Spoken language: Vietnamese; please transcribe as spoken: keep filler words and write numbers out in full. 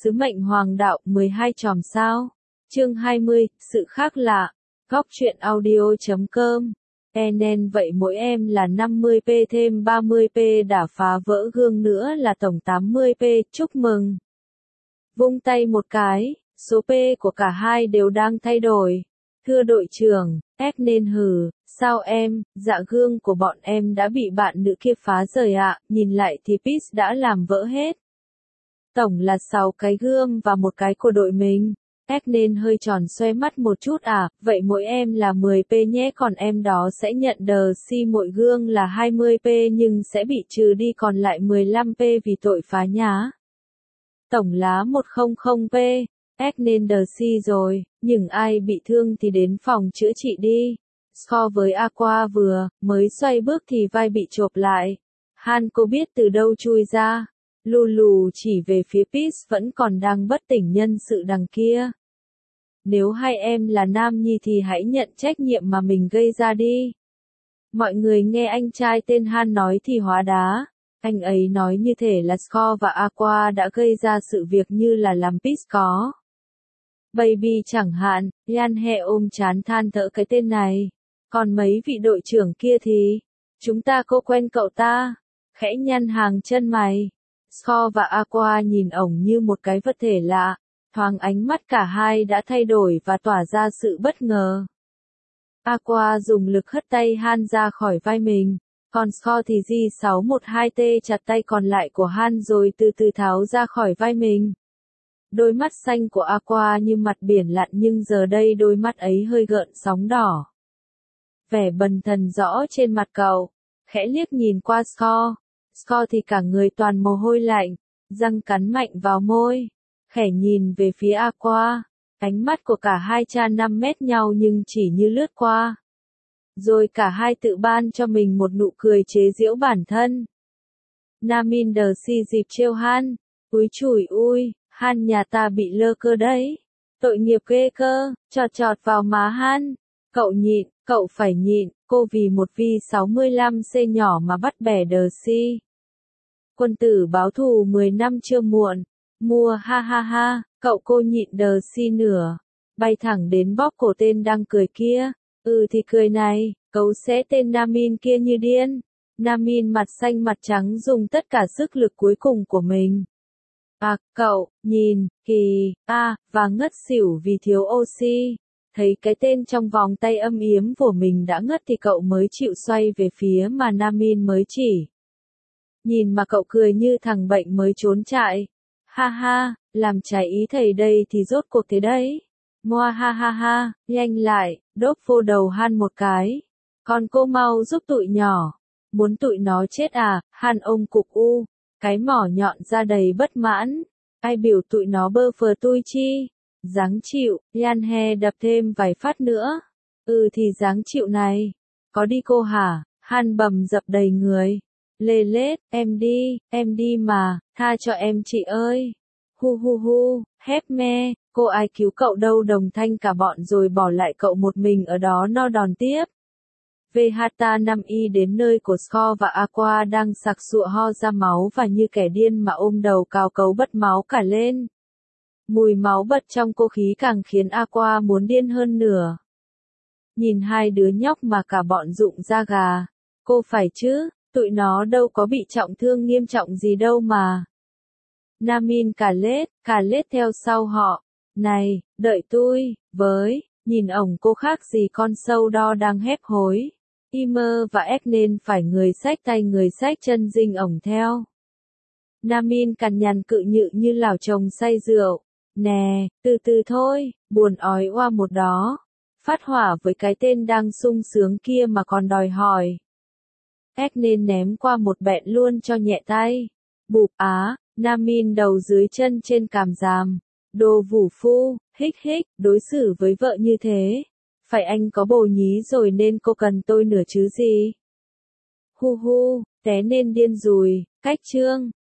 Sứ mệnh hoàng đạo mười hai chòm sao. Chương hai mươi, sự khác lạ. Góc truyện audio chấm com. E nên vậy mỗi em là năm mươi p thêm ba mươi p đã phá vỡ gương nữa là tổng tám mươi p, chúc mừng. Vung tay một cái, số p của cả hai đều đang thay đổi. Thưa đội trưởng, ép nên hừ, sao em, dạ gương của bọn em đã bị bạn nữ kia phá rời ạ, nhìn lại thì Peace đã làm vỡ hết. Tổng là sáu cái gương và một cái của đội mình. Ép nên hơi tròn xoe mắt một chút à, vậy mỗi em là mười p nhé, còn em đó sẽ nhận đờ si mỗi gương là hai mươi p nhưng sẽ bị trừ đi còn lại mười lăm p vì tội phá nhá. Tổng lá một trăm p, ép nên đờ si rồi, nhưng ai bị thương thì đến phòng chữa trị đi. So với Aqua vừa, mới xoay bước thì vai bị chộp lại. Han cô biết từ đâu chui ra. Lulu chỉ về phía Peace vẫn còn đang bất tỉnh nhân sự đằng kia. Nếu hai em là nam nhi thì hãy nhận trách nhiệm mà mình gây ra đi. Mọi người nghe anh trai tên Han nói thì hóa đá. Anh ấy nói như thể là Score và Aqua đã gây ra sự việc như là làm Peace có. Baby chẳng hạn, Yan He ôm chán than thở cái tên này. Còn mấy vị đội trưởng kia thì, chúng ta có quen cậu ta, khẽ nhăn hàng chân mày. Score và Aqua nhìn ổng như một cái vật thể lạ, thoáng ánh mắt cả hai đã thay đổi và tỏa ra sự bất ngờ. Aqua dùng lực hất tay Han ra khỏi vai mình, còn Score thì G sáu một hai T chặt tay còn lại của Han rồi từ từ tháo ra khỏi vai mình. Đôi mắt xanh của Aqua như mặt biển lặn nhưng giờ đây đôi mắt ấy hơi gợn sóng đỏ. Vẻ bần thần rõ trên mặt cậu, khẽ liếc nhìn qua Score. Score thì cả người toàn mồ hôi lạnh, răng cắn mạnh vào môi, khẽ nhìn về phía Aqua. Ánh mắt của cả hai cha năm mét nhau nhưng chỉ như lướt qua. Rồi cả hai tự ban cho mình một nụ cười chế giễu bản thân. Namin đờ si dịp trêu Han, úi chùi ui, Han nhà ta bị lơ cơ đấy. Tội nghiệp ghê cơ, chọt chọt vào má Han. Cậu nhịn, cậu phải nhịn, cô vì một vi sáu mươi lăm c nhỏ mà bắt bẻ đờ si. Quân tử báo thù mười năm chưa muộn. Mua ha ha ha, cậu cô nhịn đờ si nửa. Bay thẳng đến bóp cổ tên đang cười kia. Ừ thì cười này, cấu xé tên Namin kia như điên. Namin mặt xanh mặt trắng dùng tất cả sức lực cuối cùng của mình. À, cậu, nhìn, kỳ, a, à, và ngất xỉu vì thiếu oxy. Thấy cái tên trong vòng tay âm yếm của mình đã ngất thì cậu mới chịu xoay về phía mà Namin mới chỉ. Nhìn mà cậu cười như thằng bệnh mới trốn trại. Ha ha, làm trái ý thầy đây thì rốt cuộc thế đấy. Moa ha ha ha, nhanh lại, đốp vô đầu Han một cái. Còn cô mau giúp tụi nhỏ. Muốn tụi nó chết à, Han ôm cục u. Cái mỏ nhọn ra đầy bất mãn. Ai biểu tụi nó bơ phờ tui chi. Dáng chịu, Yan He đập thêm vài phát nữa. Ừ thì dáng chịu này. Có đi cô hả? Han bầm dập đầy người. Lê lết, em đi, em đi mà, tha cho em chị ơi. Hu hu hu, hép me, cô ai cứu cậu đâu, đồng thanh cả bọn rồi bỏ lại cậu một mình ở đó no đòn tiếp. Vegeta năm y đến nơi của Score và Aqua đang sặc sụa ho ra máu và như kẻ điên mà ôm đầu cào cấu bật máu cả lên. Mùi máu bật trong cô khí càng khiến Aqua muốn điên hơn nửa. Nhìn hai đứa nhóc mà cả bọn rụng da gà. Cô phải chứ, tụi nó đâu có bị trọng thương nghiêm trọng gì đâu mà. Namin cả lết, cả lết theo sau họ. Này, đợi tôi, với, nhìn ổng cô khác gì con sâu đo đang hép hối. Imer và Ed nên phải người xách tay người xách chân dinh ổng theo. Namin cằn nhằn cự nhự như lào chồng say rượu. Nè, từ từ thôi, buồn ói oa một đó. Phát hỏa với cái tên đang sung sướng kia mà còn đòi hỏi. Ed nên ném qua một bẹn luôn cho nhẹ tay. Bụp á, Namin đầu dưới chân trên càm ràm. Đồ vũ phu, hích hích, đối xử với vợ như thế. Phải anh có bồ nhí rồi nên cô cần tôi nữa chứ gì. Hu hu, té nên điên rùi, cách chương.